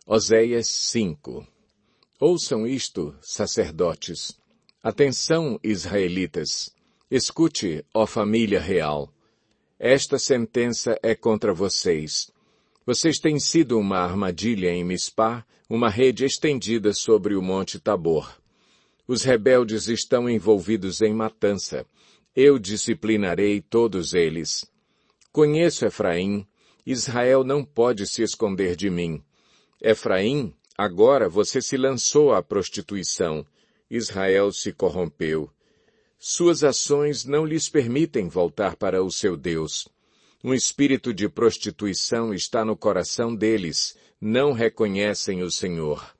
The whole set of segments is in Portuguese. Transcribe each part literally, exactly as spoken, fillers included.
Oséias cinco. Ouçam isto, sacerdotes. Atenção, israelitas. Escute, ó família real. Esta sentença é contra vocês. Vocês têm sido uma armadilha em Mispá, uma rede estendida sobre o monte Tabor. Os rebeldes estão envolvidos em matança. Eu disciplinarei todos eles. Conheço Efraim. Israel não pode se esconder de mim. Efraim, agora você se lançou à prostituição. Israel se corrompeu. Suas ações não lhes permitem voltar para o seu Deus. Um espírito de prostituição está no coração deles. Não reconhecem o Senhor.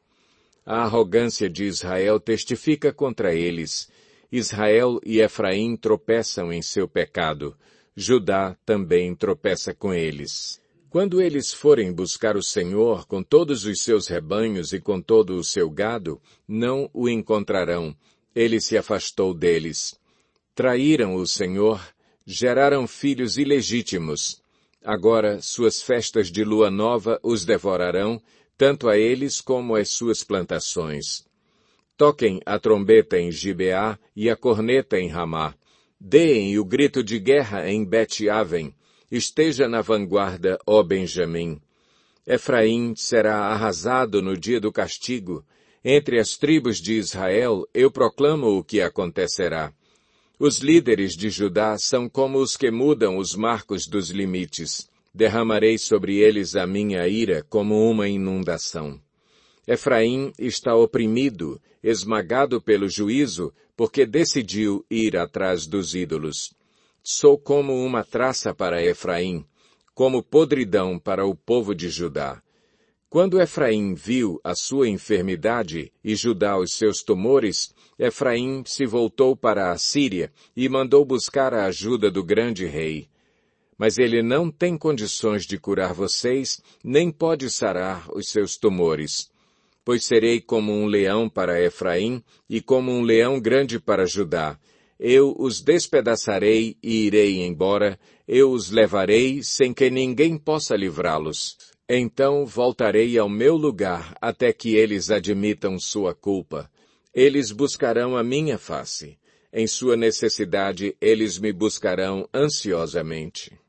A arrogância de Israel testifica contra eles. Israel e Efraim tropeçam em seu pecado. Judá também tropeça com eles. Quando eles forem buscar o Senhor com todos os seus rebanhos e com todo o seu gado, não o encontrarão. Ele se afastou deles. Traíram o Senhor, geraram filhos ilegítimos. Agora suas festas de lua nova os devorarão, tanto a eles como as suas plantações. Toquem a trombeta em Gibeá e a corneta em Ramá. Deem o grito de guerra em Bet-Aven. Esteja na vanguarda, ó Benjamim. Efraim será arrasado no dia do castigo. Entre as tribos de Israel, eu proclamo o que acontecerá. Os líderes de Judá são como os que mudam os marcos dos limites. Derramarei sobre eles a minha ira como uma inundação. Efraim está oprimido, esmagado pelo juízo, porque decidiu ir atrás dos ídolos. Sou como uma traça para Efraim, como podridão para o povo de Judá. Quando Efraim viu a sua enfermidade e Judá os seus tumores, Efraim se voltou para a Síria e mandou buscar a ajuda do grande rei. Mas ele não tem condições de curar vocês, nem pode sarar os seus tumores. Pois serei como um leão para Efraim e como um leão grande para Judá. Eu os despedaçarei e irei embora, eu os levarei sem que ninguém possa livrá-los. Então voltarei ao meu lugar até que eles admitam sua culpa. Eles buscarão a minha face. Em sua necessidade, eles me buscarão ansiosamente.